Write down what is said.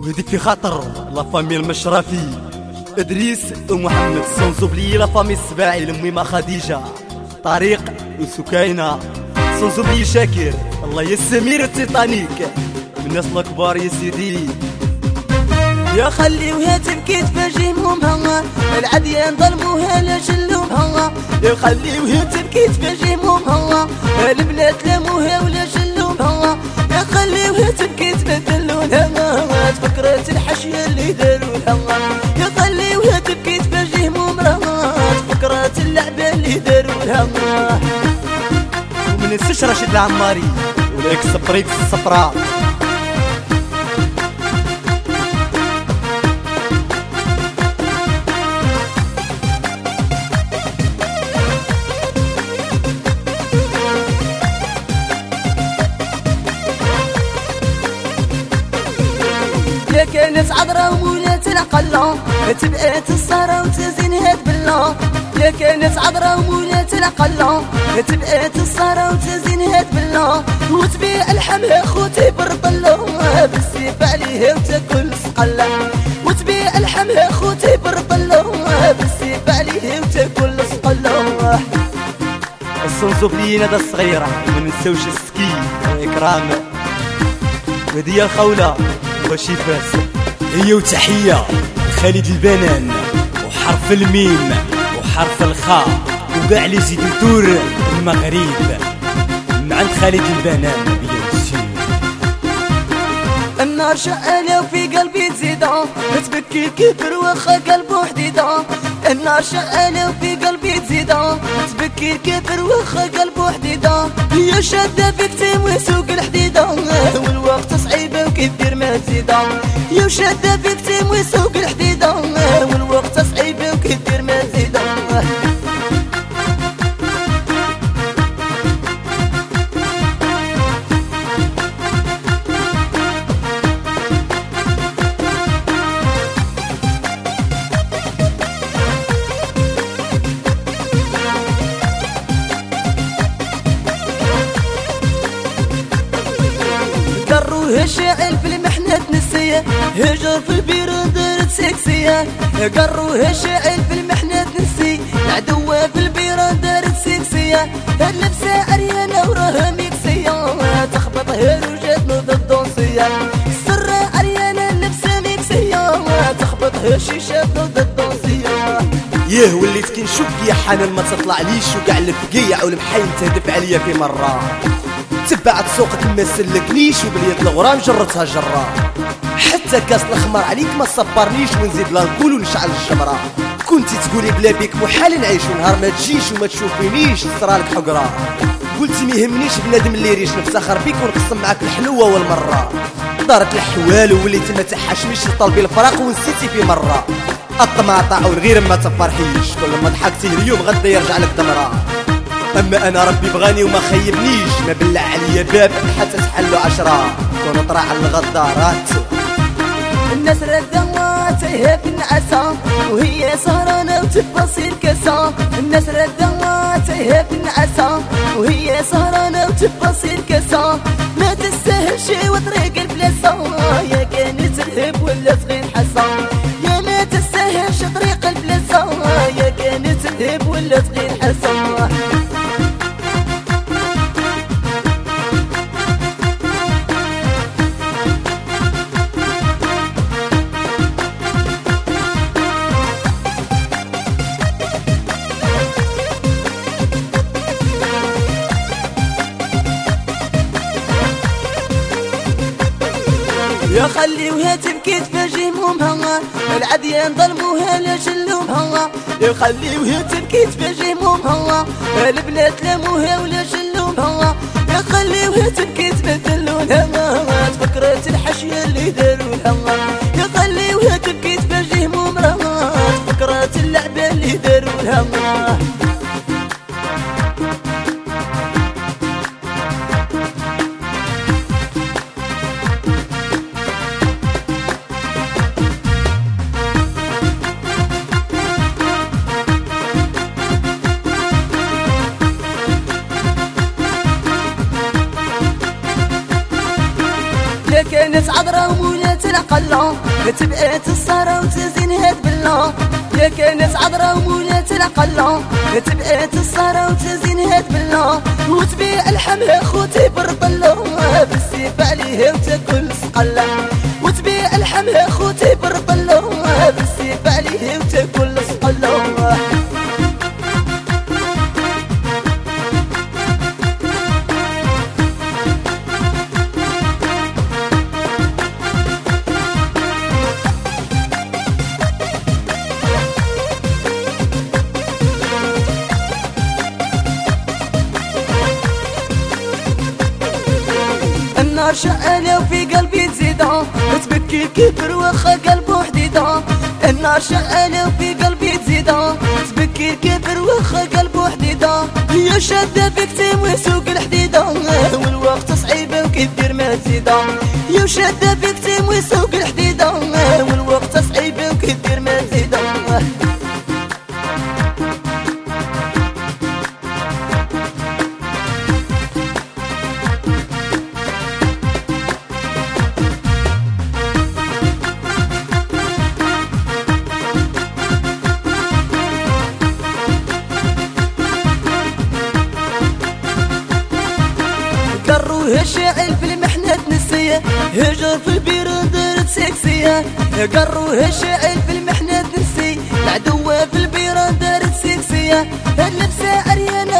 وهدي في خاطر لا فامي المشرفي ادريس ومحمد سنزوبلي، لا فامي السباعي لميمة خديجة طريق وسكينة سنزوبلي شاكر الله يسمير التيتانيك من الناس الكبار يا سيدي. يا خليوها تبكي تفاجئ همها العديان ظلموها لا جلومها، يا خليوها تبكي تفاجئ همها البنات لاموها ولا جلومها، يا خليوها تبكي تبدلونها تفكرت الحشيه اللي دارولها، يا خليوها تبكي تفاجئ همها تفكرت اللعبه اللي دارولها. ومن ننساش رشيد العماري والاكس بريكس الصفراء. يا كانت عذرا ومولات العقلة تبقات الصارة وتزينها بالله، يا كانت عذرا ومولات العقلة تبقات الصارة وتزينها بالله، وتبيع الحمها خوتي برطلة بالسيف عليها وتاكل سقلة، وتبيع الحمها خوتي برطلة بالسيف عليها وتاكل سقلة. السنزوبليين هذا الصغيرة ما ننساوش السكي والإكرام وهدية الخولة وشيفاس. هي وتحية خالد البنان وحرف الميم وحرف الخاء وقاع لي زيد الدور المغرب مع عند خالد البنان بيانسير. النار شعلة وفي قلبي تزيدها تبكي الكبر واخا قلبه حديدة، النار شعلة وفي قلبي تزيدها تبكي الكبر واخا قلبه حديدة، هي شادة فيك تموي سوق الحديدة والوقت صعيبة وكيف دير ما تزيدها، هي شادة فيك تموي سوق الحديدة والوقت صعيبة وكيف دير ما تزيدها. قروه الشاعل في المحنة تنسيه هجر في البيرة دارت سكسية، قروه الشاعل في المحنة تنسي العدوة في البيرة دارت سكسية، اللبسة عريانة وراها ميكسية تخبطها روجات نوض الدونسية، السرة عريانة اللبسة ميكسية تخبطها شيشة نوض الدونسية. ياه وليت كنشوف يا حنان ما تطلعليش وكاع الفقيع والمحين تهدف عليا في مرة، تبعت سوقك ما سلكنيش وبليت الغرام جرتها جرة، حتى كاس الخمر عليك ما صبرنيش ونزيد لانكول ونشعل الجمرة، كنتي تقولي بلا بيك محال نعيش ونهار ما تجيش وما تشوفينيش تصرالك حقرة، قلتي ما يهمنيش بنادم اللي ريش نفتخر بيك ونقسم معاك الحلوة والمرة، دارت الحوال ووليتي ما تحشميش طلبي الفراق ونسيتي في مرة، الطماطع والغير ما تفرحيش كل ما ضحكتي اليوم غدا يرجع لك دمرة، اما انا ربي بغاني وما خيبنيش ما بلع عليا باب حتى تحلو 10 كون طرا على الغدارات. الناس ردوات تايهة في النعاسة وهي سهرانة وتفاصيل كاسة، الناس ردوات تايهة في النعاسة وهي سهرانة وتفاصيل كاسة، ما تستاهل شي وطريق البلاصة يا كانت الهب ولا صغير حسا، يا ما تستاهل شي طريق البلاصة يا كانت الهب ولا صغير حسا. يا خليوها تبكي تفاجئ همها العديان ظلموها لا جلومها، يا خليوها تبكي تفاجئ همها البنات لاموها ولا جلومها، يا خليوها تبكي تبدلونها تفكرت الحشيه اللي دارولها، يا خليوها تبكي تفاجئ همها تفكرت اللعبه اللي دارولها. كانت عذرا ومولات العقلة تبعت الصارة وتزين هاد بالله يا كانت عذرا ومولات العقلة تبعت الصارة وتزين هاد بالله وتبيع الحمل خوتي برطلة بالسيف عليه وتاكل سقلة وتبيع الحمل خوتي برطلة بالسيف عليه وتاكل سقلة النار شعلة وفي قلبي تزيدها تبكي الكبر واخا قلبه حديدها النار شعلة وفي قلبي تزيدها تبكي الكبر واخا قلبه حديدها يا شادة فيك تموي سوق الحديدة والوقت صعيبة وكيف دير ما تزيدها يا شادة فيك تموي سوق الحديدة والوقت صعيبة وكيف دير ما تزيدها قروه شاعل في المحنة نسية هجر في البيرة دارت سكسية قروه شاعل في المحنة نسية العدوة في البيرة دارت سكسية اللبسة عريانة